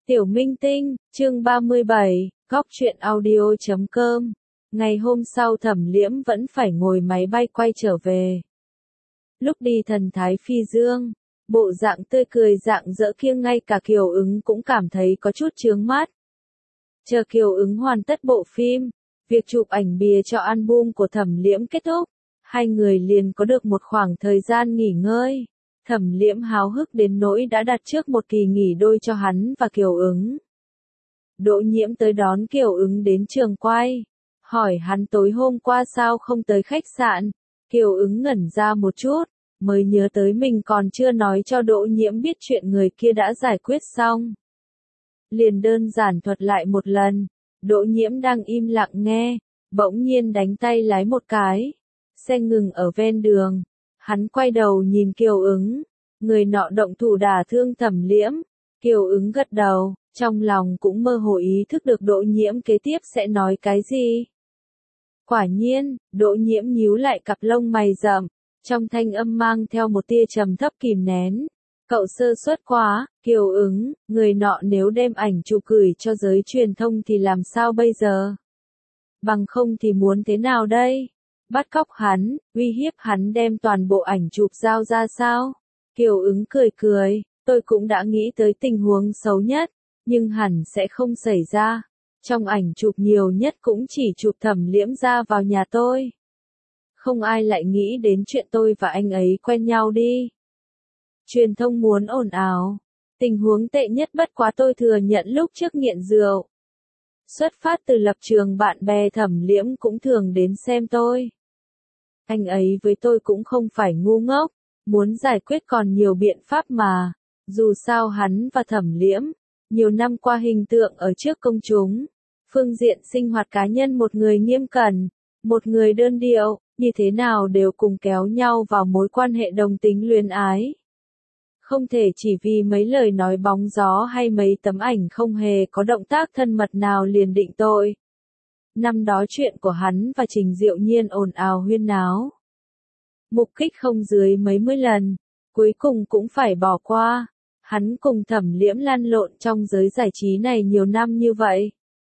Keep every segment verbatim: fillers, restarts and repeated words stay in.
Tiểu Minh Tinh, chương ba mươi bảy, góc truyện audio chấm com. Ngày hôm sau Thẩm Liễm vẫn phải ngồi máy bay quay trở về. Lúc đi thần thái phi dương, bộ dạng tươi cười rạng rỡ kia ngay cả Kiều Ứng cũng cảm thấy có chút chướng mắt. Chờ Kiều Ứng hoàn tất bộ phim, việc chụp ảnh bìa cho album của Thẩm Liễm kết thúc, hai người liền có được một khoảng thời gian nghỉ ngơi. Thẩm Liễm háo hức đến nỗi đã đặt trước một kỳ nghỉ đôi cho hắn và Kiều Ứng. Đỗ Nhiễm tới đón Kiều Ứng đến trường quay, hỏi hắn tối hôm qua sao không tới khách sạn. Kiều Ứng ngẩn ra một chút, mới nhớ tới mình còn chưa nói cho Đỗ Nhiễm biết chuyện người kia đã giải quyết xong. Liền đơn giản thuật lại một lần, Đỗ Nhiễm đang im lặng nghe, bỗng nhiên đánh tay lái một cái. Xe ngừng ở ven đường. Hắn quay đầu nhìn Kiều Ứng, người nọ động thủ đả thương Thẩm Liễm. Kiều Ứng gật đầu, trong lòng cũng mơ hồ ý thức được Đỗ Nhiễm kế tiếp sẽ nói cái gì. Quả nhiên, Đỗ Nhiễm nhíu lại cặp lông mày rậm, trong thanh âm mang theo một tia trầm thấp kìm nén. Cậu sơ suất quá, Kiều Ứng, người nọ nếu đem ảnh chụp gửi cho giới truyền thông thì làm sao bây giờ? Bằng không thì muốn thế nào đây? Bắt cóc hắn, uy hiếp hắn đem toàn bộ ảnh chụp giao ra sao? Kiều Ứng cười cười, tôi cũng đã nghĩ tới tình huống xấu nhất, nhưng hẳn sẽ không xảy ra. Trong ảnh chụp nhiều nhất cũng chỉ chụp Thẩm Liễm ra vào nhà tôi. Không ai lại nghĩ đến chuyện tôi và anh ấy quen nhau đi. Truyền thông muốn ồn ào. Tình huống tệ nhất bất quá tôi thừa nhận lúc trước nghiện rượu. Xuất phát từ lập trường bạn bè Thẩm Liễm cũng thường đến xem tôi. Anh ấy với tôi cũng không phải ngu ngốc, muốn giải quyết còn nhiều biện pháp mà. Dù sao hắn và Thẩm Liễm, nhiều năm qua hình tượng ở trước công chúng, phương diện sinh hoạt cá nhân một người nghiêm cẩn, một người đơn điệu, như thế nào đều cùng kéo nhau vào mối quan hệ đồng tính luyến ái. Không thể chỉ vì mấy lời nói bóng gió hay mấy tấm ảnh không hề có động tác thân mật nào liền định tội. Năm đó chuyện của hắn và Trình Diệu Nhiên ồn ào huyên náo. Mục kích không dưới mấy mươi lần, cuối cùng cũng phải bỏ qua. Hắn cùng Thẩm Liễm lăn lộn trong giới giải trí này nhiều năm như vậy.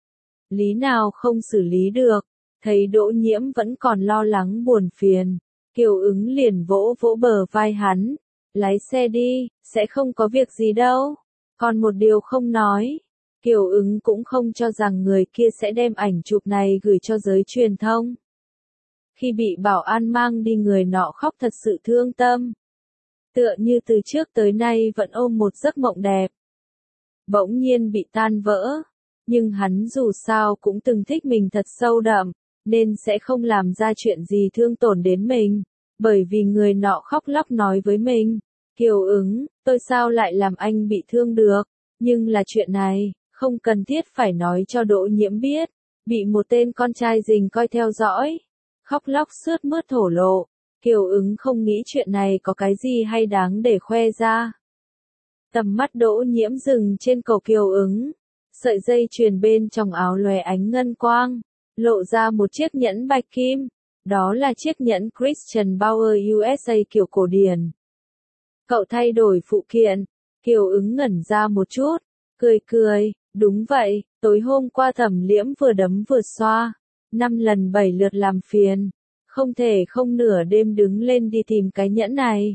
Lý nào không xử lý được, thấy Đỗ Nhiễm vẫn còn lo lắng buồn phiền. Kiều Ứng liền vỗ vỗ bờ vai hắn, lái xe đi, sẽ không có việc gì đâu. Còn một điều không nói. Kiều Ứng cũng không cho rằng người kia sẽ đem ảnh chụp này gửi cho giới truyền thông. Khi bị bảo an mang đi người nọ khóc thật sự thương tâm. Tựa như từ trước tới nay vẫn ôm một giấc mộng đẹp. Bỗng nhiên bị tan vỡ. Nhưng hắn dù sao cũng từng thích mình thật sâu đậm, nên sẽ không làm ra chuyện gì thương tổn đến mình. Bởi vì người nọ khóc lóc nói với mình, Kiều Ứng, tôi sao lại làm anh bị thương được, nhưng là chuyện này, không cần thiết phải nói cho Đỗ Nhiễm biết, bị một tên con trai rình coi theo dõi, khóc lóc sướt mướt thổ lộ, Kiều Ứng không nghĩ chuyện này có cái gì hay đáng để khoe ra. Tầm mắt Đỗ Nhiễm dừng trên cổ Kiều Ứng, sợi dây chuyền bên trong áo lóe ánh ngân quang, lộ ra một chiếc nhẫn bạch kim, đó là chiếc nhẫn Christian Bauer u ét a kiểu cổ điển. Cậu thay đổi phụ kiện, Kiều Ứng ngẩn ra một chút, cười cười, đúng vậy, tối hôm qua Thẩm Liễm vừa đấm vừa xoa, năm lần bảy lượt làm phiền, không thể không nửa đêm đứng lên đi tìm cái nhẫn này.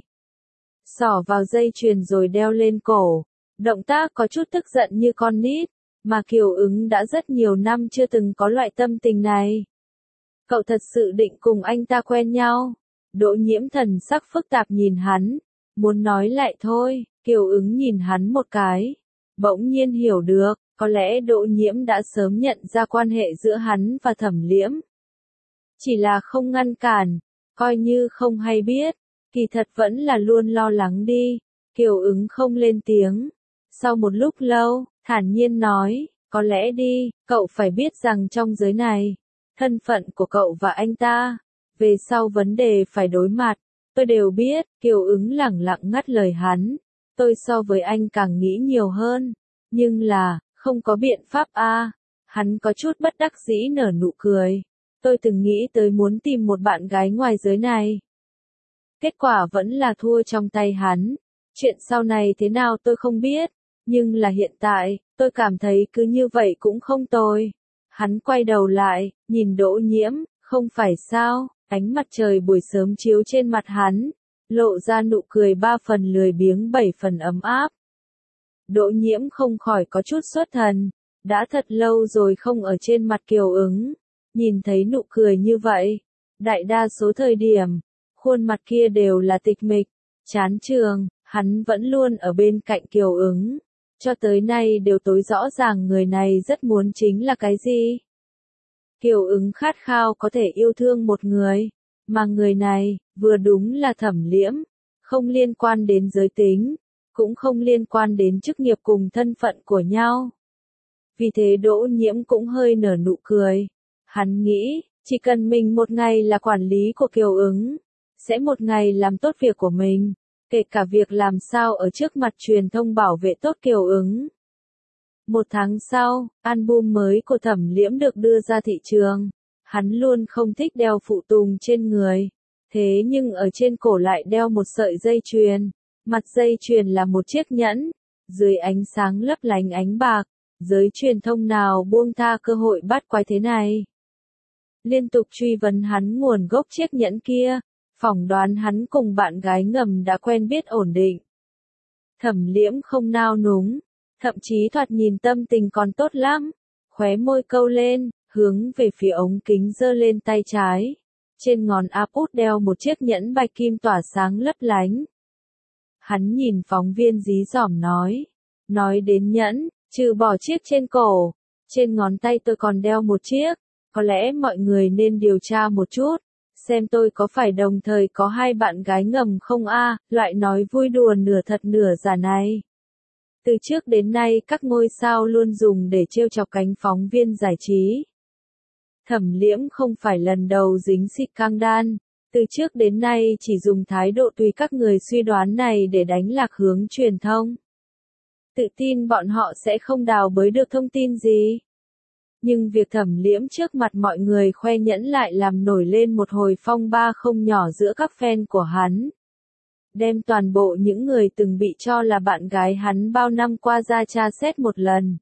Xỏ vào dây chuyền rồi đeo lên cổ, động tác có chút tức giận như con nít, mà Kiều Ứng đã rất nhiều năm chưa từng có loại tâm tình này. Cậu thật sự định cùng anh ta quen nhau? Đỗ Nhiễm thần sắc phức tạp nhìn hắn, muốn nói lại thôi. Kiều Ứng nhìn hắn một cái, bỗng nhiên hiểu được, có lẽ Đỗ Nhiễm đã sớm nhận ra quan hệ giữa hắn và Thẩm Liễm. Chỉ là không ngăn cản, coi như không hay biết, kỳ thật vẫn là luôn lo lắng đi. Kiều Ứng không lên tiếng, sau một lúc lâu, thản nhiên nói, có lẽ đi, cậu phải biết rằng trong giới này, thân phận của cậu và anh ta, về sau vấn đề phải đối mặt, tôi đều biết. Kiều Ứng lẳng lặng ngắt lời hắn, tôi so với anh càng nghĩ nhiều hơn, nhưng là, không có biện pháp a. Hắn có chút bất đắc dĩ nở nụ cười, tôi từng nghĩ tới muốn tìm một bạn gái ngoài giới này. Kết quả vẫn là thua trong tay hắn, chuyện sau này thế nào tôi không biết, Nhưng là hiện tại, tôi cảm thấy cứ như vậy cũng không tồi. Hắn quay đầu lại, nhìn Đỗ Nhiễm, không phải sao, ánh mặt trời buổi sớm chiếu trên mặt hắn, lộ ra nụ cười ba phần lười biếng bảy phần ấm áp. Đỗ Nhiễm không khỏi có chút xuất thần, đã thật lâu rồi không ở trên mặt Kiều Ứng, nhìn thấy nụ cười như vậy, đại đa số thời điểm, khuôn mặt kia đều là tịch mịch, chán trường, hắn vẫn luôn ở bên cạnh Kiều Ứng, cho tới nay đều tối rõ ràng người này rất muốn chính là cái gì. Kiều Ứng khát khao có thể yêu thương một người, mà người này, vừa đúng là Thẩm Liễm, không liên quan đến giới tính, cũng không liên quan đến chức nghiệp cùng thân phận của nhau. Vì thế Đỗ Nhiễm cũng hơi nở nụ cười. Hắn nghĩ, chỉ cần mình một ngày là quản lý của Kiều Ứng, sẽ một ngày làm tốt việc của mình, kể cả việc làm sao ở trước mặt truyền thông bảo vệ tốt Kiều Ứng. Một tháng sau, album mới của Thẩm Liễm được đưa ra thị trường. Hắn luôn không thích đeo phụ tùng trên người, thế nhưng ở trên cổ lại đeo một sợi dây chuyền. Mặt dây chuyền là một chiếc nhẫn, dưới ánh sáng lấp lánh ánh bạc, giới truyền thông nào buông tha cơ hội bắt quái thế này. Liên tục truy vấn hắn nguồn gốc chiếc nhẫn kia, phỏng đoán hắn cùng bạn gái ngầm đã quen biết ổn định. Thẩm Liễm không nao núng, thậm chí thoạt nhìn tâm tình còn tốt lắm, khóe môi câu lên, hướng về phía ống kính giơ lên tay trái. Trên ngón áp út đeo một chiếc nhẫn bạch kim tỏa sáng lấp lánh. Hắn nhìn phóng viên dí dỏm nói, nói đến nhẫn, trừ bỏ chiếc trên cổ, trên ngón tay tôi còn đeo một chiếc, có lẽ mọi người nên điều tra một chút, xem tôi có phải đồng thời có hai bạn gái ngầm không a, loại nói vui đùa nửa thật nửa giả này. Từ trước đến nay các ngôi sao luôn dùng để trêu chọc cánh phóng viên giải trí. Thẩm Liễm không phải lần đầu dính scandal, từ trước đến nay chỉ dùng thái độ tùy các người suy đoán này để đánh lạc hướng truyền thông. Tự tin bọn họ sẽ không đào bới được thông tin gì. Nhưng việc Thẩm Liễm trước mặt mọi người khoe nhẫn lại làm nổi lên một hồi phong ba không nhỏ giữa các fan của hắn. Đem toàn bộ những người từng bị cho là bạn gái hắn bao năm qua ra tra xét một lần.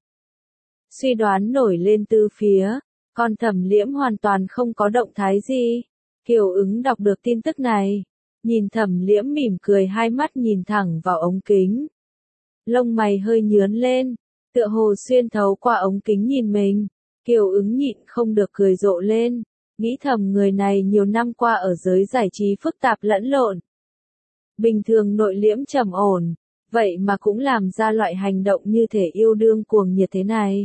Suy đoán nổi lên từ phía, còn Thẩm Liễm hoàn toàn không có động thái gì. Kiều Ứng đọc được tin tức này, nhìn Thẩm Liễm mỉm cười, hai mắt nhìn thẳng vào ống kính. Lông mày hơi nhướn lên, tựa hồ xuyên thấu qua ống kính nhìn mình. Kiều Ứng nhịn không được cười rộ lên, nghĩ thầm người này nhiều năm qua ở giới giải trí phức tạp lẫn lộn. Bình thường nội liễm trầm ổn, vậy mà cũng làm ra loại hành động như thể yêu đương cuồng nhiệt thế này.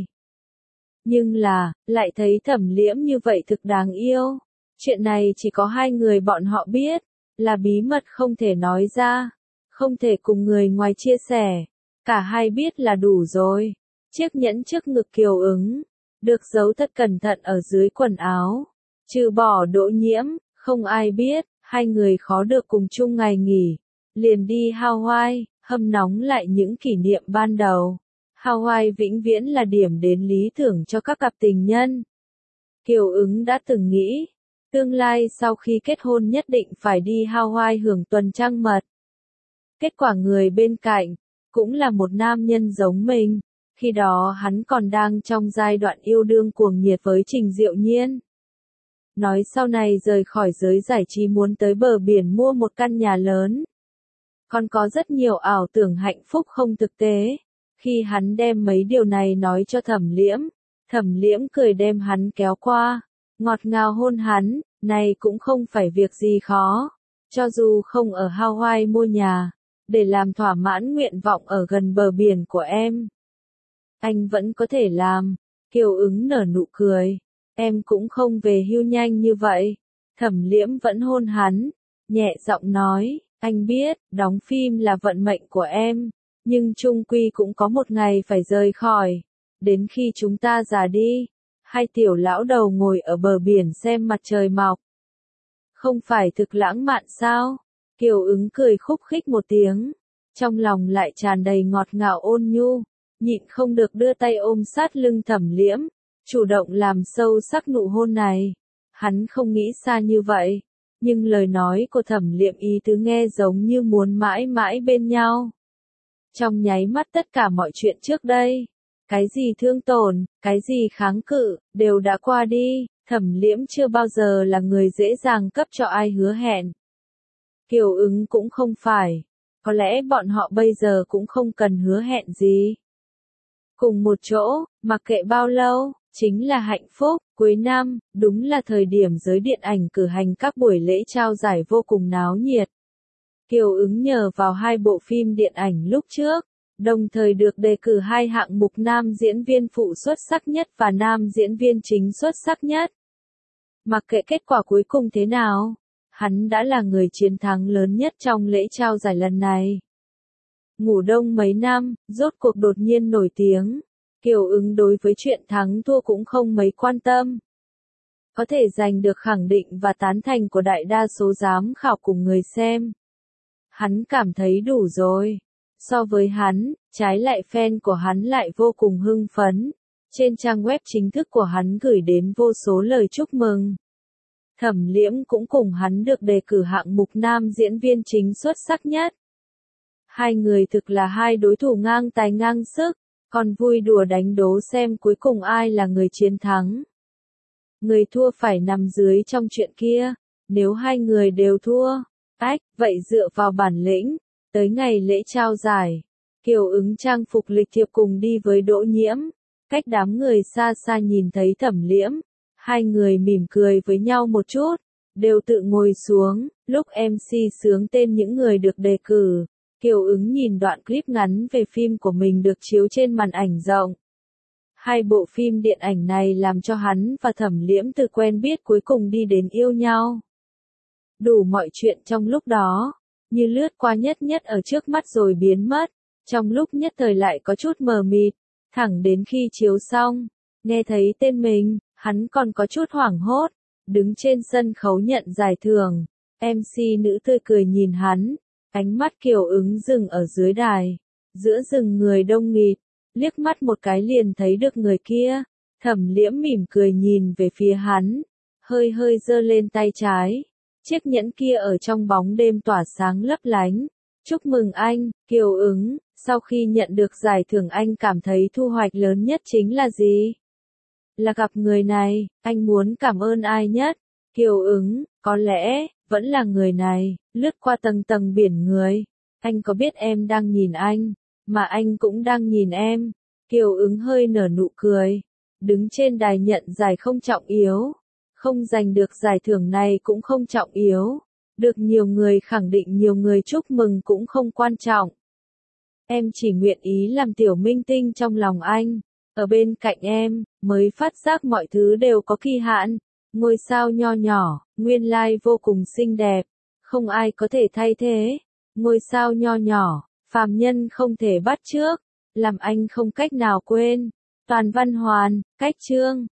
Nhưng là, lại thấy Thẩm Liễm như vậy thực đáng yêu. Chuyện này chỉ có hai người bọn họ biết, là bí mật không thể nói ra, không thể cùng người ngoài chia sẻ. Cả hai biết là đủ rồi. Chiếc nhẫn trước ngực Kiều Ứng, được giấu thật cẩn thận ở dưới quần áo. Trừ bỏ Đỗ Nhiễm, không ai biết, hai người khó được cùng chung ngày nghỉ. Liền đi Hawaii, hâm nóng lại những kỷ niệm ban đầu. Hawaii vĩnh viễn là điểm đến lý tưởng cho các cặp tình nhân. Kiều Ứng đã từng nghĩ, tương lai sau khi kết hôn nhất định phải đi Hawaii hưởng tuần trăng mật. Kết quả người bên cạnh, cũng là một nam nhân giống mình, khi đó hắn còn đang trong giai đoạn yêu đương cuồng nhiệt với Trình Diệu Nhiên. Nói sau này rời khỏi giới giải trí muốn tới bờ biển mua một căn nhà lớn. Còn có rất nhiều ảo tưởng hạnh phúc không thực tế. Khi hắn đem mấy điều này nói cho Thẩm Liễm, Thẩm Liễm cười đem hắn kéo qua, ngọt ngào hôn hắn, này cũng không phải việc gì khó. Cho dù không ở Hawaii mua nhà, để làm thỏa mãn nguyện vọng ở gần bờ biển của em, anh vẫn có thể làm. Kiều Ứng nở nụ cười, em cũng không về hưu nhanh như vậy. Thẩm Liễm vẫn hôn hắn, nhẹ giọng nói, anh biết, đóng phim là vận mệnh của em, nhưng chung quy cũng có một ngày phải rời khỏi. Đến khi chúng ta già đi, hai tiểu lão đầu ngồi ở bờ biển xem mặt trời mọc. Không phải thực lãng mạn sao? Kiều Ứng cười khúc khích một tiếng, trong lòng lại tràn đầy ngọt ngào ôn nhu, nhịn không được đưa tay ôm sát lưng Thẩm Liễm, chủ động làm sâu sắc nụ hôn này. Hắn không nghĩ xa như vậy, nhưng lời nói của Thẩm Liễm ý tứ nghe giống như muốn mãi mãi bên nhau. Trong nháy mắt tất cả mọi chuyện trước đây, cái gì thương tổn, cái gì kháng cự, đều đã qua đi, Thẩm Liễm chưa bao giờ là người dễ dàng cấp cho ai hứa hẹn. Kiều Ứng cũng không phải, có lẽ bọn họ bây giờ cũng không cần hứa hẹn gì. Cùng một chỗ, mặc kệ bao lâu, chính là hạnh phúc. Cuối năm, đúng là thời điểm giới điện ảnh cử hành các buổi lễ trao giải vô cùng náo nhiệt. Kiều Ứng nhờ vào hai bộ phim điện ảnh lúc trước, đồng thời được đề cử hai hạng mục nam diễn viên phụ xuất sắc nhất và nam diễn viên chính xuất sắc nhất. Mặc kệ kết quả cuối cùng thế nào, hắn đã là người chiến thắng lớn nhất trong lễ trao giải lần này. Ngủ đông mấy năm, rốt cuộc đột nhiên nổi tiếng. Kiều Ứng đối với chuyện thắng thua cũng không mấy quan tâm. Có thể giành được khẳng định và tán thành của đại đa số giám khảo cùng người xem. Hắn cảm thấy đủ rồi. So với hắn, trái lại fan của hắn lại vô cùng hưng phấn. Trên trang web chính thức của hắn gửi đến vô số lời chúc mừng. Thẩm Liễm cũng cùng hắn được đề cử hạng mục nam diễn viên chính xuất sắc nhất. Hai người thực là hai đối thủ ngang tài ngang sức, còn vui đùa đánh đố xem cuối cùng ai là người chiến thắng. Người thua phải nằm dưới trong chuyện kia, nếu hai người đều thua, ách, vậy dựa vào bản lĩnh, tới ngày lễ trao giải, Kiều Ứng trang phục lịch thiệp cùng đi với Đỗ Nhiễm, cách đám người xa xa nhìn thấy Thẩm Liễm, hai người mỉm cười với nhau một chút, đều tự ngồi xuống, lúc em xê xướng tên những người được đề cử. Kiều Ứng nhìn đoạn clip ngắn về phim của mình được chiếu trên màn ảnh rộng. Hai bộ phim điện ảnh này làm cho hắn và Thẩm Liễm từ quen biết cuối cùng đi đến yêu nhau. Đủ mọi chuyện trong lúc đó, như lướt qua nhất nhất ở trước mắt rồi biến mất, trong lúc nhất thời lại có chút mờ mịt, thẳng đến khi chiếu xong, nghe thấy tên mình, hắn còn có chút hoảng hốt, đứng trên sân khấu nhận giải thưởng, em xê nữ tươi cười nhìn hắn. Ánh mắt Kiều Ứng dừng ở dưới đài, giữa rừng người đông nghịt, liếc mắt một cái liền thấy được người kia. Thẩm Liễm mỉm cười nhìn về phía hắn, hơi hơi giơ lên tay trái, chiếc nhẫn kia ở trong bóng đêm tỏa sáng lấp lánh. Chúc mừng anh, Kiều Ứng, sau khi nhận được giải thưởng anh cảm thấy thu hoạch lớn nhất chính là gì? Là gặp người này, anh muốn cảm ơn ai nhất? Kiều Ứng, có lẽ, vẫn là người này, lướt qua tầng tầng biển người. Anh có biết em đang nhìn anh, mà anh cũng đang nhìn em. Kiều Ứng hơi nở nụ cười. Đứng trên đài nhận giải không trọng yếu. Không giành được giải thưởng này cũng không trọng yếu. Được nhiều người khẳng định nhiều người chúc mừng cũng không quan trọng. Em chỉ nguyện ý làm tiểu minh tinh trong lòng anh. Ở bên cạnh em, mới phát giác mọi thứ đều có kỳ hạn. Ngôi sao nho nhỏ, nguyên lai vô cùng xinh đẹp, không ai có thể thay thế. Ngôi sao nho nhỏ, phàm nhân không thể bắt chước, làm anh không cách nào quên. Toàn Văn Hoàn, Cách Chương